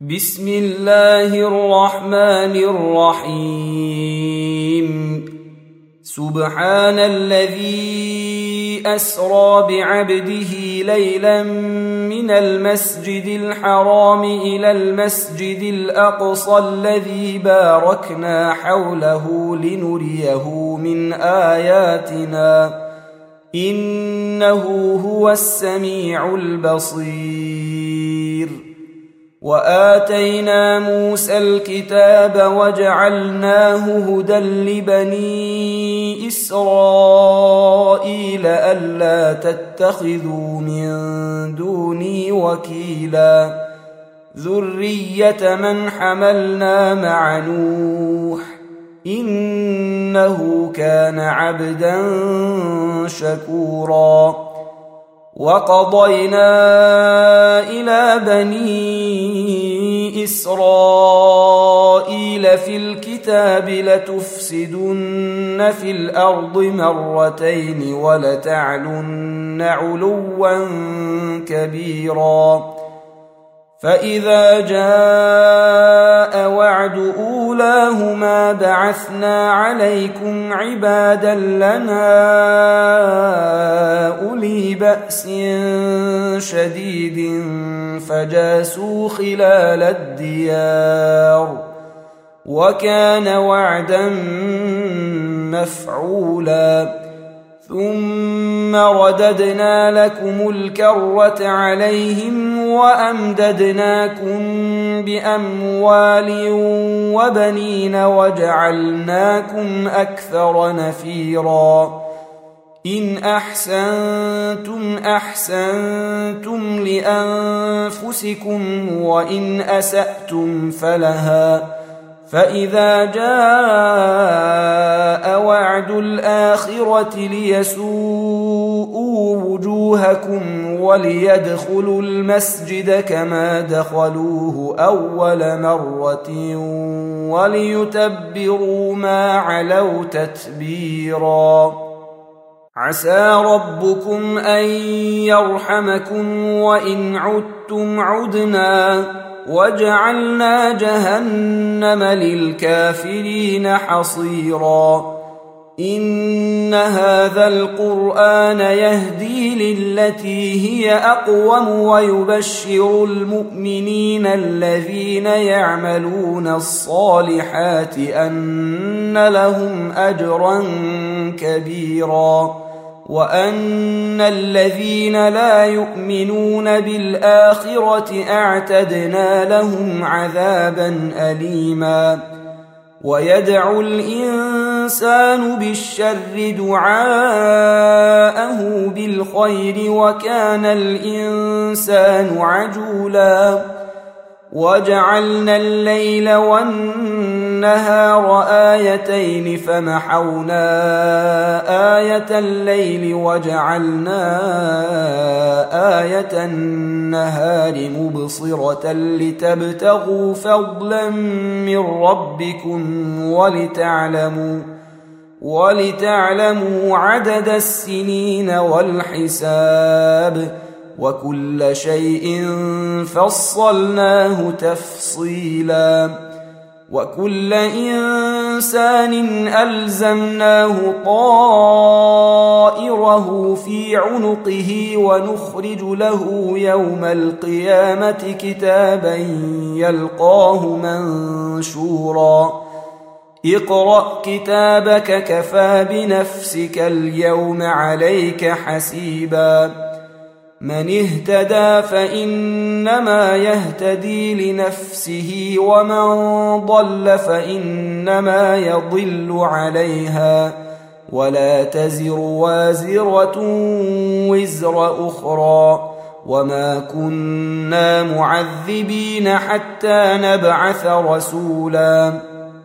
بسم الله الرحمن الرحيم. سبحان الذي أسرى بعبده ليلا من المسجد الحرام إلى المسجد الأقصى الذي باركنا حوله لنريه من آياتنا إنه هو السميع البصير. وآتينا موسى الكتاب وجعلناه هدى لبني إسرائيل ألا تتخذوا من دوني وكيلا ذرية من حملنا مع نوح إنه كان عبدا شكورا. وقضينا إلى بني إسرائيل في الكتاب لتفسدن في الأرض مرتين ولتعلن علوا كبيرا. فإذا جاء وعد أولاهما بعثنا عليكم عبادا لنا أولي بأس شديد فجاسوا خلال الديار وكان وعدا مفعولا. ثم رددنا لكم الكرة عليهم وأمددناكم بأموال وبنين وجعلناكم أكثر نفيرا. إن أحسنتم أحسنتم لأنفسكم وإن أسأتم فلها. فإذا جاء وعد الآخرة ليسوءوا وجوهكم وليدخلوا المسجد كما دخلوه أول مرة وليتبروا ما علوا تتبيرا. عسى ربكم أن يرحمكم وإن عدتم عدنا وجعلنا جهنم للكافرين حصيرا. إن هذا القرآن يهدي للتي هي أقوم ويبشر المؤمنين الذين يعملون الصالحات أن لهم أجرا كبيرا وأن الذين لا يؤمنون بالآخرة أعتدنا لهم عذابا أليما. ويدعو الإنسان بالشر دعاءه بالخير وكان الإنسان عجولا. وجعلنا الليل والنهار آيتين فمحونا آية الليل وجعلنا آية النهار مبصرة لتبتغوا فضلا من ربكم ولتعلموا عدد السنين والحساب وكل شيء فصلناه تفصيلا. وكل إنسان ألزمناه طائره في عنقه ونخرج له يوم القيامة كتابا يلقاه منشورا. اقرأ كتابك كفى بنفسك اليوم عليك حسيبا. من اهتدى فإنما يهتدي لنفسه ومن ضل فإنما يضل عليها ولا تزر وازرة وزر أخرى وما كنا معذبين حتى نبعث رسولا.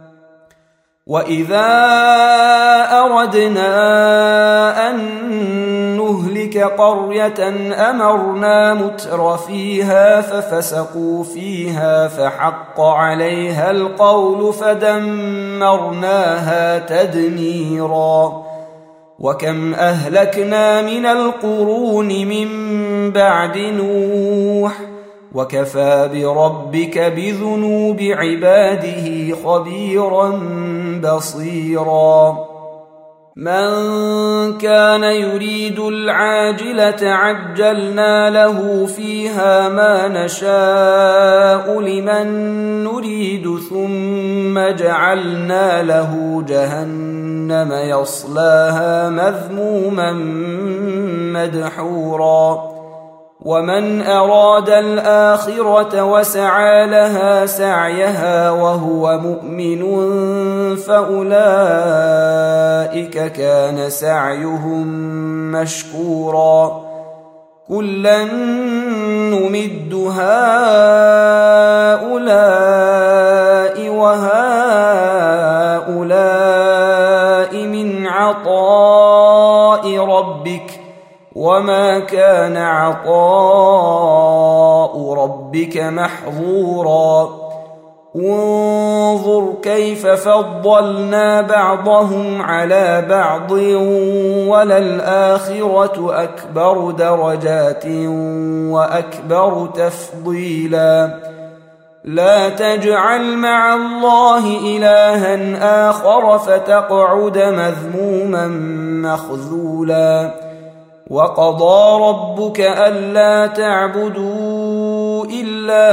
وإذا أردنا أن نهلك قرية أمرنا متر فيها ففسقوا فيها فحق عليها القول فدمرناها تدميرا. وكم أهلكنا من القرون من بعد نوح وكفى بربك بذنوب عباده خبيرا بصيرا من كان يريد العاجلة عجلنا له فيها ما نشاء لمن نريد ثم جعلنا له جهنم يصلاها مذموما مدحورا ومن أراد الآخرة وسعى لها سعيها وهو مؤمن فأولئك كان سعيهم مشكورا كلا نمد هؤلاء وهؤلاء من عطاء ربك وما كان عطاء ربك محظورا انظر كيف فضلنا بعضهم على بعض وللآخرة أكبر درجات وأكبر تفضيلا لا تجعل مع الله إلها آخر فتقعد مذموما مخذولا وقضى ربك ألا تعبدوا إلا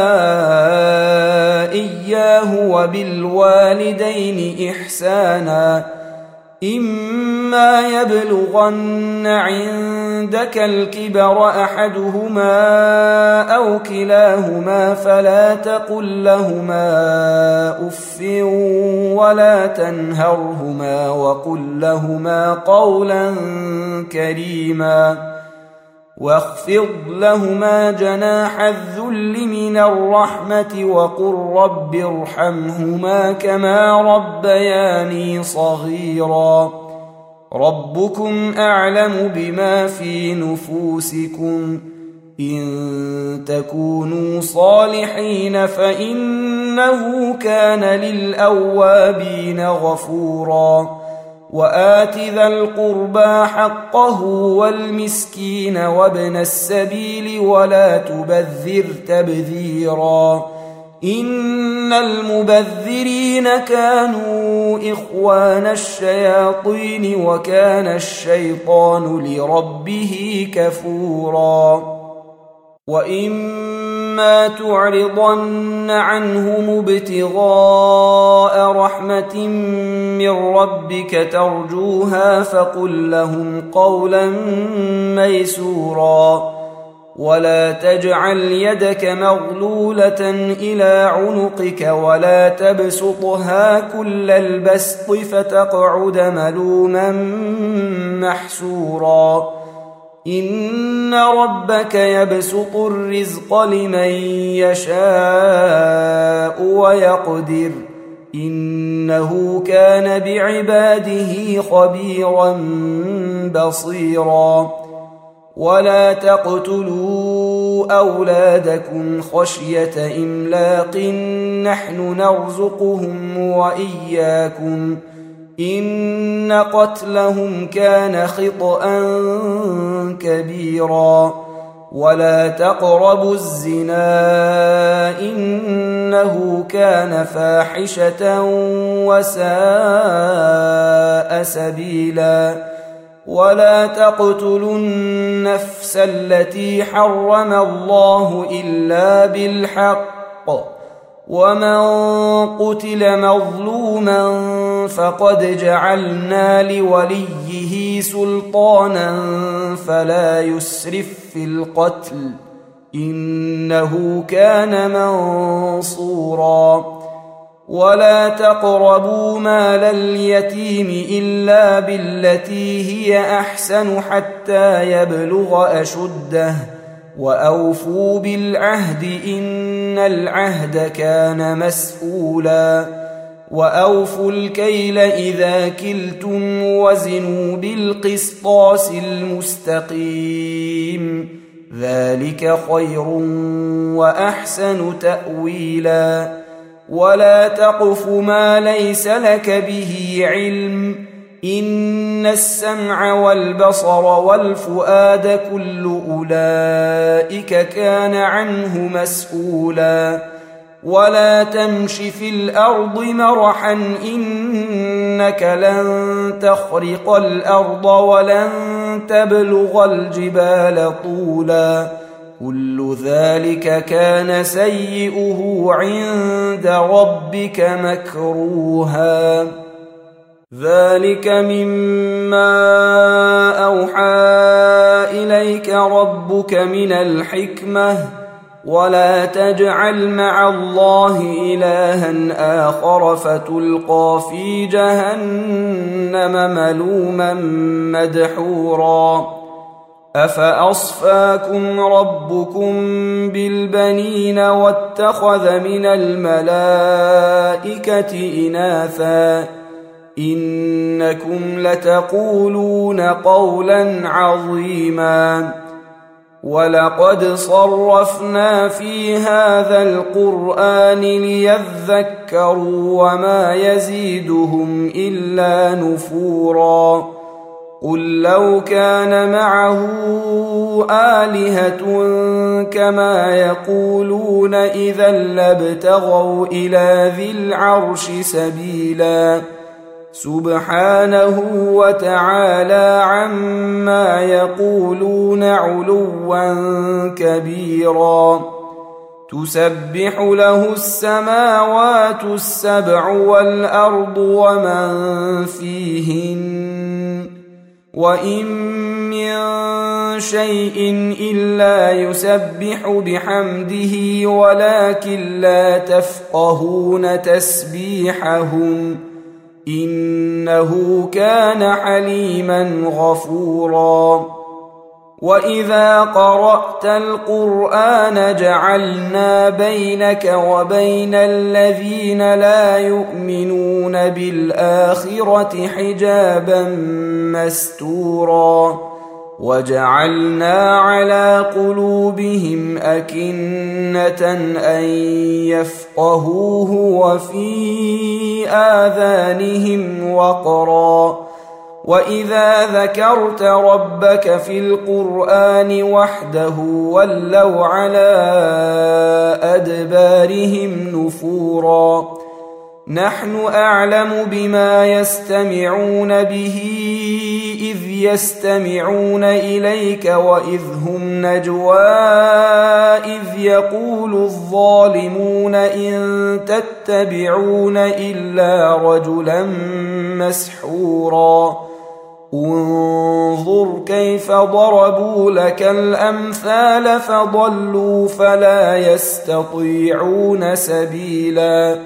إياه وبالوالدين إحسانا إما يبلغن عندك الكبر أحدهما أو كلاهما فلا تقل لهما أف ولا تنهرهما وقل لهما قولا كريما واخفض لهما جناح الذل من الرحمة وقل رب ارحمهما كما ربياني صغيرا ربكم أعلم بما في نفوسكم إن تكونوا صالحين فإنه كان للأوابين غفورا وآت ذا القربى حقه والمسكين وابن السبيل ولا تبذر تبذيرا إن المبذرين كانوا إخوان الشياطين وكان الشيطان لربه كفورا وإما تعرضن عنهم ابتغاء رحمة من ربك ترجوها فقل لهم قولا ميسورا ولا تجعل يدك مغلولة إلى عنقك ولا تبسطها كل البسط فتقعد ملوما محسورا إن ربك يبسط الرزق لمن يشاء ويقدر إنه كان بعباده خبيرا بصيرا ولا تقتلوا أولادكم خشية إملاق نحن نرزقهم وإياكم إن قتلهم كان خطأ كبيرا ولا تقربوا الزنا إنه كان فاحشة وساء سبيلا ولا تقتلوا النفس التي حرم الله إلا بالحق ومن قتل مظلوما فقد جعلنا لوليه سلطانا فلا يسرف في القتل إنه كان منصورا ولا تقربوا مال اليتيم إلا بالتي هي أحسن حتى يبلغ أشده وأوفوا بالعهد إن العهد كان مسؤولا وأوفوا الكيل إذا كلتم وزنوا بالقسطاس المستقيم ذلك خير وأحسن تأويلا ولا تقف ما ليس لك به علم إن السمع والبصر والفؤاد كل أولئك كان عنه مسؤولا ولا تمش في الأرض مرحا إنك لن تخرق الأرض ولن تبلغ الجبال طولا كل ذلك كان سيئه عند ربك مكروها ذلك مما أوحى إليك ربك من الحكمة ولا تجعل مع الله إلها آخر فتلقى في جهنم ملوما مدحورا أفأصفاكم ربكم بالبنين واتخذ من الملائكة إناثا إنكم لتقولون قولا عظيما ولقد صرفنا في هذا القرآن ليذكروا وما يزيدهم إلا نفورا قل لو كان معه آلهة كما يقولون إذا لابتغوا إلى ذي العرش سبيلا سبحانه وتعالى عما يقولون علوا كبيرا تسبح له السماوات السبع والأرض ومن فيهن وإن من شيء إلا يسبح بحمده ولكن لا تفقهون تسبيحهم إنه كان حليما غفورا وإذا قرأت القرآن جعلنا بينك وبين الذين لا يؤمنون بالآخرة حجابا مستورا وجعلنا على قلوبهم أكنة أن يفقهوه وفي آذانهم وقرا وإذا ذكرت ربك في القرآن وحده ولوا على أدبارهم نفورا نحن أعلم بما يستمعون به إذ يستمعون إليك وإذ هم نجوى إذ يقول الظالمون إن تتبعون إلا رجلا مسحورا انظر كيف ضربوا لك الأمثال فضلوا فلا يستطيعون سبيلا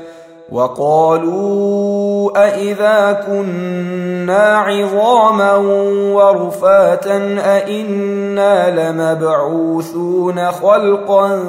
وقالوا أإذا كنا عظاما ورفاتا أإنا لمبعوثون خلقا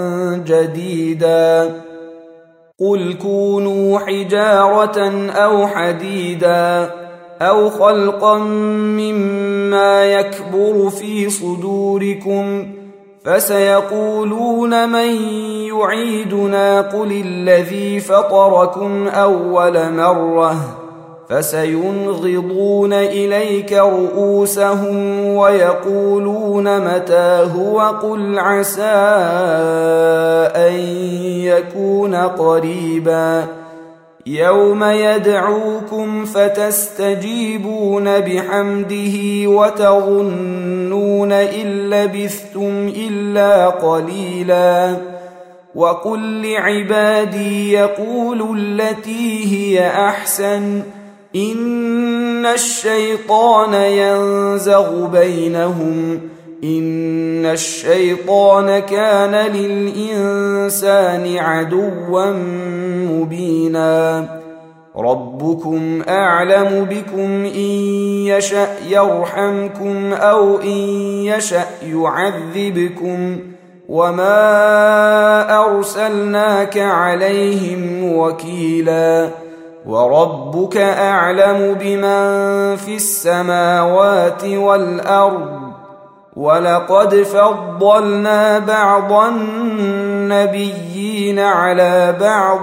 جديدا قل كونوا حجارة أو حديدا أو خلقا مما يكبر في صدوركم فسيقولون من يعيدنا قل الذي فطركم أول مرة فسينغضون إليك رؤوسهم ويقولون متى هو قل عسى أن يكون قريبا يوم يدعوكم فتستجيبون بحمده وتظنون إن لبثتم إلا قليلا وقل لعبادي يقولوا التي هي أحسن إن الشيطان ينزغ بينهم إن الشيطان كان للإنسان عدوا مبينا ربكم أعلم بكم إن يشأ يرحمكم أو إن يشأ يعذبكم وما أرسلناك عليهم وكيلا وربك أعلم بمن في السماوات والأرض ولقد فضلنا بعض النبيين على بعض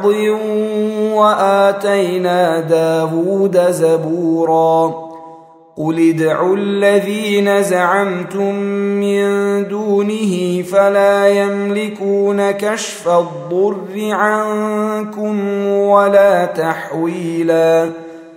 وآتينا داود زبورا قل ادعوا الذين زعمتم من دونه فلا يملكون كشف الضر عنكم ولا تحويلا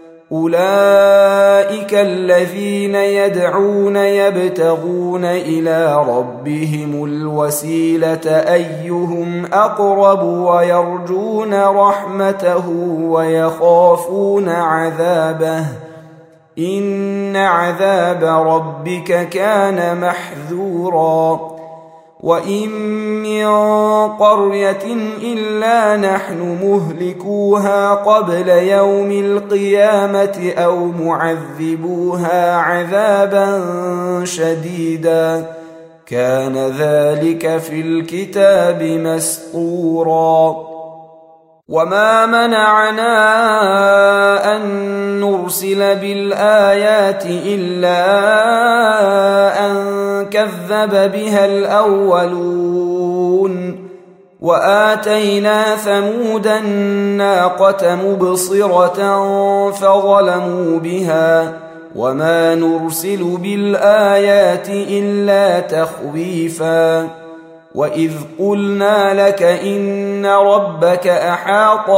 أولئك الذين يدعون يبتغون إلى ربهم الوسيلة أيهم أقرب ويرجون رحمته ويخافون عذابه إن عذاب ربك كان محذورا وإن من قرية إلا نحن مهلكوها قبل يوم القيامة أو معذبوها عذابا شديدا كان ذلك في الكتاب مسطورا وما منعنا أن نرسل بالآيات إلا أن كذب بها الأولون وآتينا ثمود الناقة مبصرة فظلموا بها وما نرسل بالآيات إلا تخويفا وإذ قلنا لك إن ربك أحاط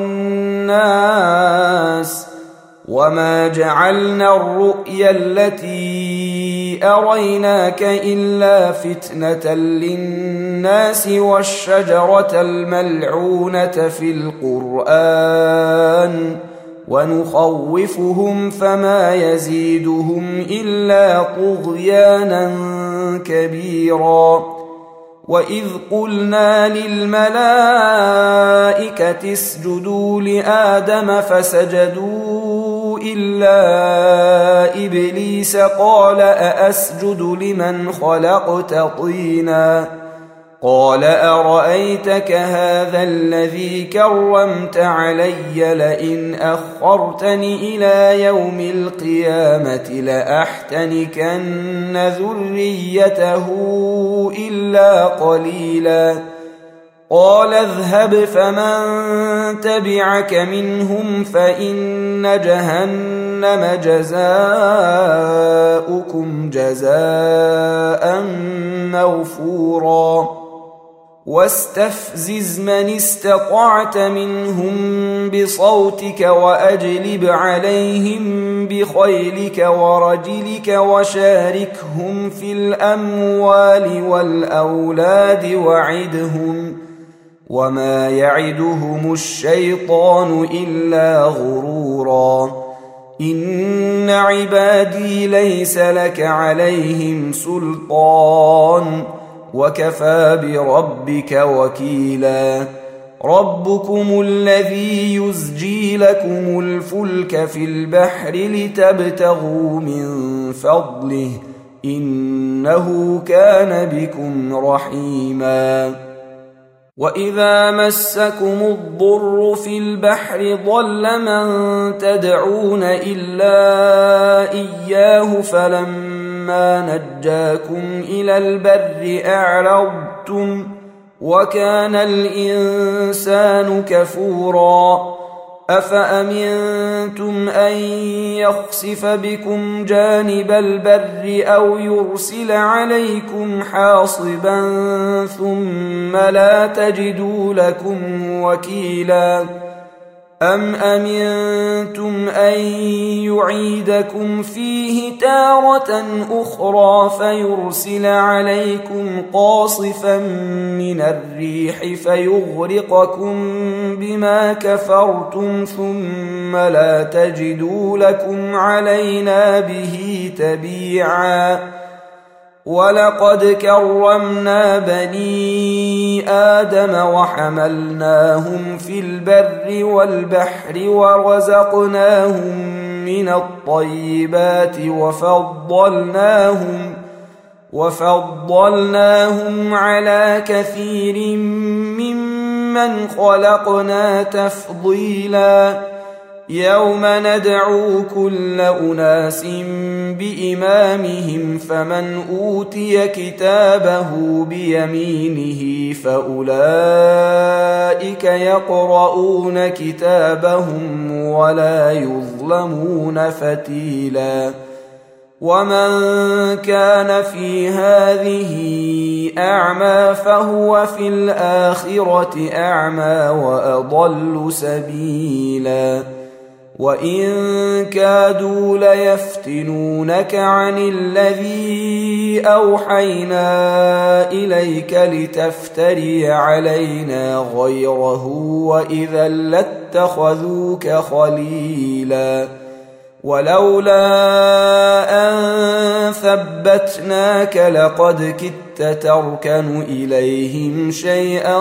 بالناس وما جعلنا الرؤيا التي أريناك إلا فتنة للناس والشجرة الملعونة في القرآن ونخوفهم فما يزيدهم إلا طغيانا كبيرا وإذ قلنا للملائكة اسجدوا لآدم فسجدوا إلا إبليس قال أأسجد لمن خلقت طينا قال أرأيتك هذا الذي كرمت علي لئن أخرتني إلى يوم القيامة لأحتنكن ذريته إلا قليلا قال اذهب فمن تبعك منهم فإن جهنم جزاؤكم جزاء موفورا واستفزز من استطعت منهم بصوتك وأجلب عليهم بخيلك ورجلك وشاركهم في الأموال والأولاد وعدهم وما يعدهم الشيطان إلا غرورا إن عبادي ليس لك عليهم سلطان وكفى بربك وكيلا ربكم الذي يزجي لكم الفلك في البحر لتبتغوا من فضله إنه كان بكم رحيما وإذا مسكم الضر في البحر ضل من تدعون إلا إياه فلما نجاكم إلى البر أعرضتم وكان الإنسان كفورا أفأمنتم أن يخسف بكم جانب البر أو يرسل عليكم حاصبا ثم لا تجدوا لكم وكيلا أم أمنتم أن يعيدكم فيه تارة أخرى فيرسل عليكم قاصفا من الريح فيغرقكم بما كفرتم ثم لا تجدوا لكم علينا به تبيعا ولقد كرمنا بني آدم وحملناهم في البر والبحر ورزقناهم من الطيبات وفضلناهم على كثير ممن خلقنا تفضيلا يوم ندعو كل أناس بإمامهم فمن أوتي كتابه بيمينه فأولئك يقرؤون كتابهم ولا يظلمون فتيلا ومن كان في هذه أعمى فهو في الآخرة أعمى وأضل سبيلا وإن كادوا ليفتنونك عن الذي أوحينا إليك لتفتري علينا غيره وإذا لاتخذوك خليلا ولولا أن ثبتناك لقد كدت تركن إليهم شيئا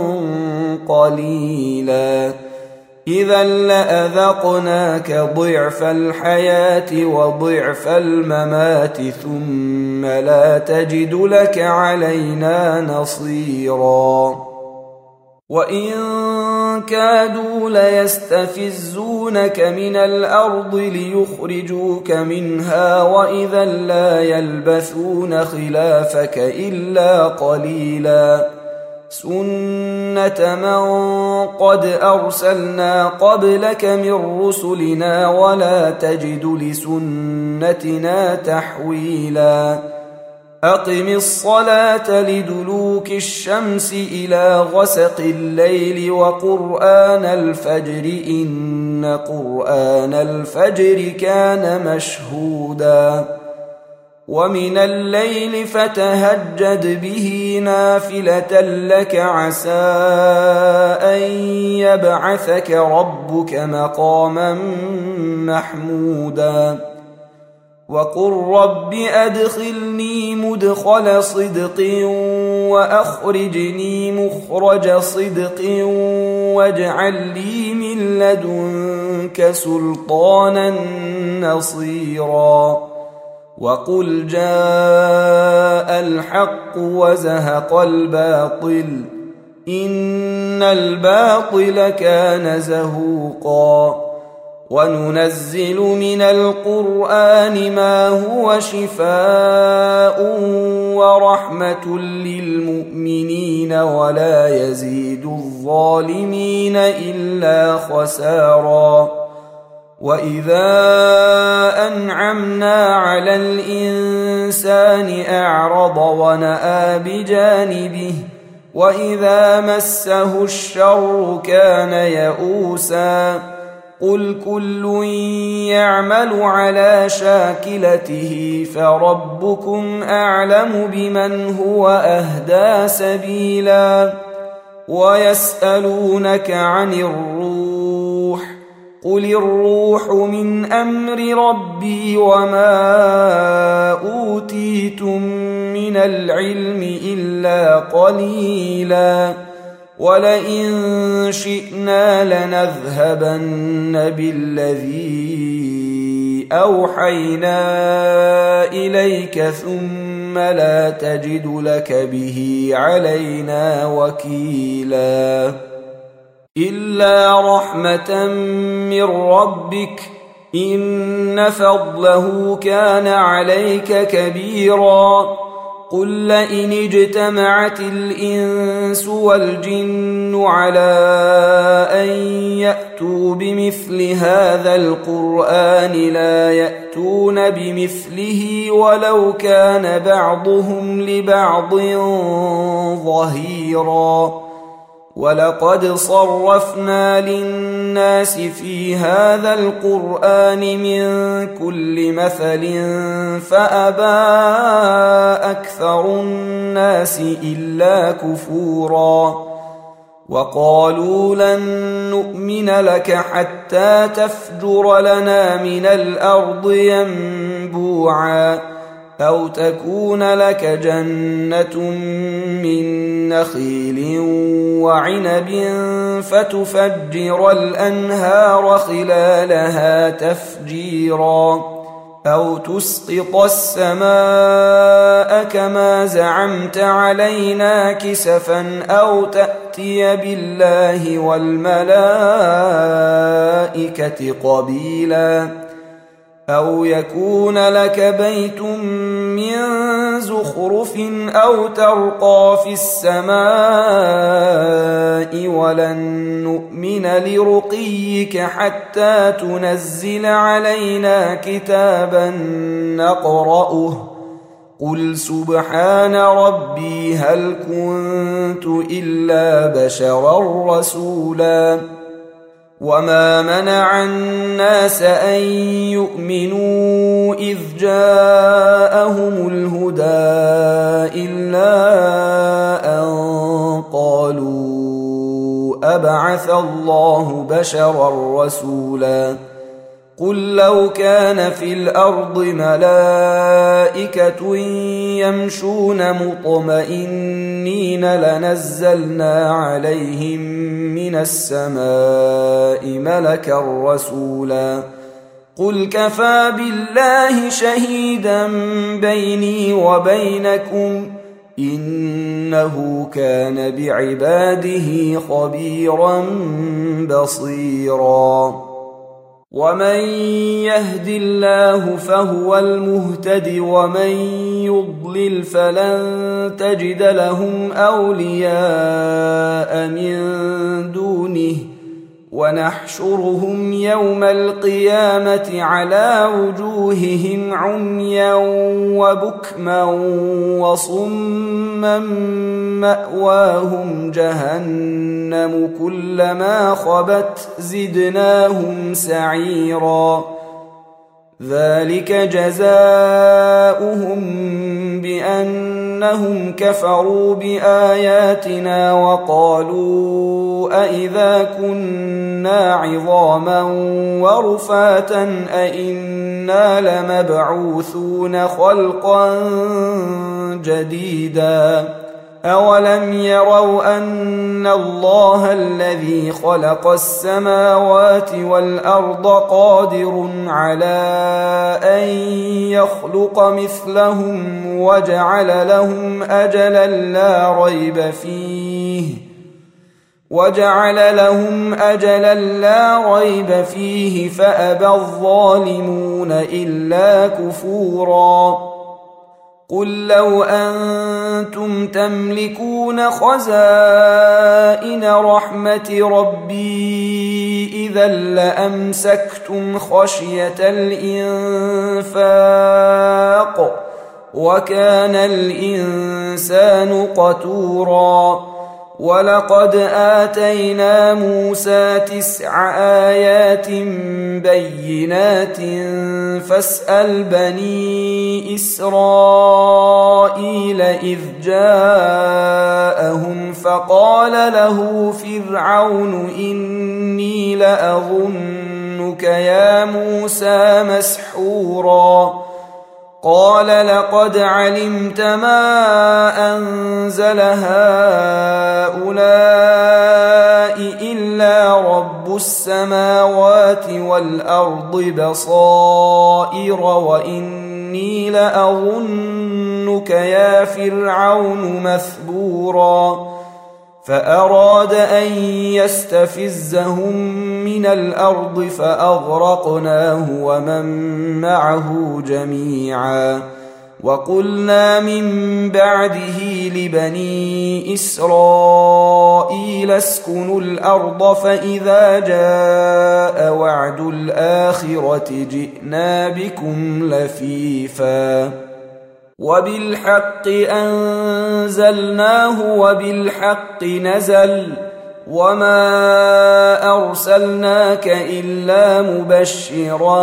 قليلا إذا لأذقناك ضعف الحياة وضعف الممات ثم لا تجد لك علينا نصيرا وإن كادوا ليستفزونك من الأرض ليخرجوك منها وإذا لا يلبثون خلافك إلا قليلا سنة من قد أرسلنا قبلك من رسلنا ولا تجد لسنتنا تحويلا أقم الصلاة لدلوك الشمس إلى غسق الليل وقرآن الفجر إن قرآن الفجر كان مشهودا ومن الليل فتهجد به نافلة لك عسى أن يبعثك ربك مقاما محمودا وقل رب أدخلني مدخل صدق وأخرجني مخرج صدق واجعل لي من لدنك سلطانا نصيرا وقل جاء الحق وزهق الباطل إن الباطل كان زهوقا وننزل من القرآن ما هو شفاء ورحمة للمؤمنين ولا يزيد الظالمين إلا خسارا وإذا أنعمنا على الإنسان أعرض ونأى بجانبه وإذا مسه الشر كان يئوسا قل كل يعمل على شاكلته فربكم أعلم بمن هو أهدى سبيلا ويسألونك عن الروح قل الروح من أمر ربي وما أوتيتم من العلم إلا قليلا ولئن شئنا لنذهبن بالذي أوحينا إليك ثم لا تجد لك به علينا وكيلا إلا رحمة من ربك إن فضله كان عليك كبيرا قل لئن اجتمعت الإنس والجن على أن يأتوا بمثل هذا القرآن لا يأتون بمثله ولو كان بعضهم لبعض ظهيرا ولقد صرفنا للناس في هذا القرآن من كل مثل فأبى أكثر الناس إلا كفورا وقالوا لن نؤمن لك حتى تفجر لنا من الأرض ينبوعا أو تكون لك جنة من نخيل وعنب فتفجر الأنهار خلالها تفجيرا أو تسقط السماء كما زعمت علينا كسفا أو تأتي تأتي بالله والملائكة قبيلا أو يكون لك بيت من زخرف أو ترقى في السماء ولن نؤمن لرقيك حتى تنزل علينا كتابا نقرأه قل سبحان ربي هل كنت إلا بشرا رسولا وما منع الناس أن يؤمنوا إذ جاءهم الهدى إلا أن قالوا أبعث الله بشرا رسولا قل لو كان في الأرض ملائكة يمشون مطمئنين لنزلنا عليهم من السماء ملكا رسولا قل كفى بالله شهيدا بيني وبينكم إنه كان بعباده خبيرا بصيرا ومن يهد الله فهو المهتد ومن يضلل فلن تجد لهم أولياء من دونه ونحشرهم يوم القيامة على وجوههم عميا وبكما وصما مأواهم جهنم كلما خبت زدناهم سعيرا ذلك جزاؤهم بأنهم كفروا بآياتنا وقالوا أئذا كنا عظاما ورفاتا أئنا لمبعوثون خلقا جديدا أولم يروا أن الله الذي خلق السماوات والأرض قادر على أن يخلق مثلهم وجعل لهم أجلا لا ريب فيه فأبى الظالمون إلا كفورا قل لو أنتم تملكون خزائن رحمة ربي إذا لأمسكتم خشية الإنفاق وكان الإنسان قتورا ولقد آتينا موسى 9 آيات بينات فاسأل بني إسرائيل إذ جاءهم فقال له فرعون إني لأظنك يا موسى مسحورا قال لقد علمت ما أنزل هؤلاء إلا رب السماوات والأرض بصائر وإني لأظنك يا فرعون مثبورا فأراد أن يستفزهم من الأرض فأغرقناه ومن معه جميعا وقلنا من بعده لبني إسرائيل اسكنوا الأرض فإذا جاء وعد الآخرة جئنا بكم لفيفا وبالحق أنزلناه وبالحق نزل وما أرسلناك إلا مبشرا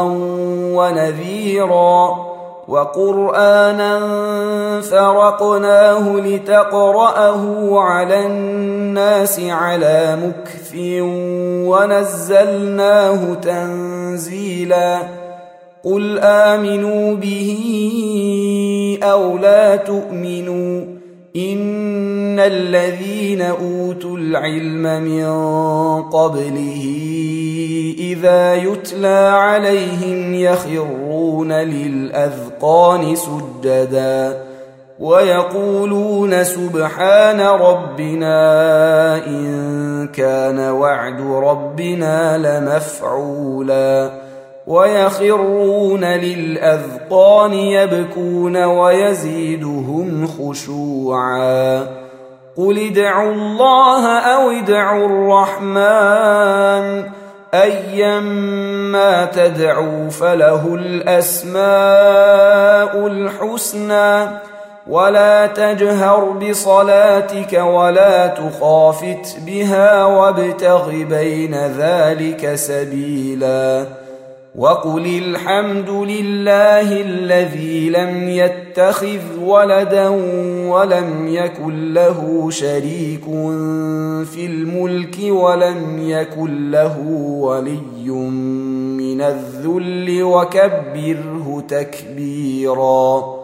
ونذيرا وقرآنا فرقناه لتقرأه على الناس على مكث ونزلناه تنزيلا قل آمنوا به أو لا تؤمنوا إن الذين أوتوا العلم من قبله إذا يتلى عليهم يخرون للأذقان سجدا ويقولون سبحان ربنا إن كان وعد ربنا لمفعولا ويخرون للأذقان يبكون ويزيدهم خشوعا قل ادعوا الله أو ادعوا الرحمن أيما تدعوا فله الأسماء الحسنى ولا تجهر بصلاتك ولا تخافت بها وابتغ بين ذلك سبيلا وقل الحمد لله الذي لم يتخذ ولدا ولم يكن له شريك في الملك ولم يكن له ولي من الذل وكبره تكبيرا.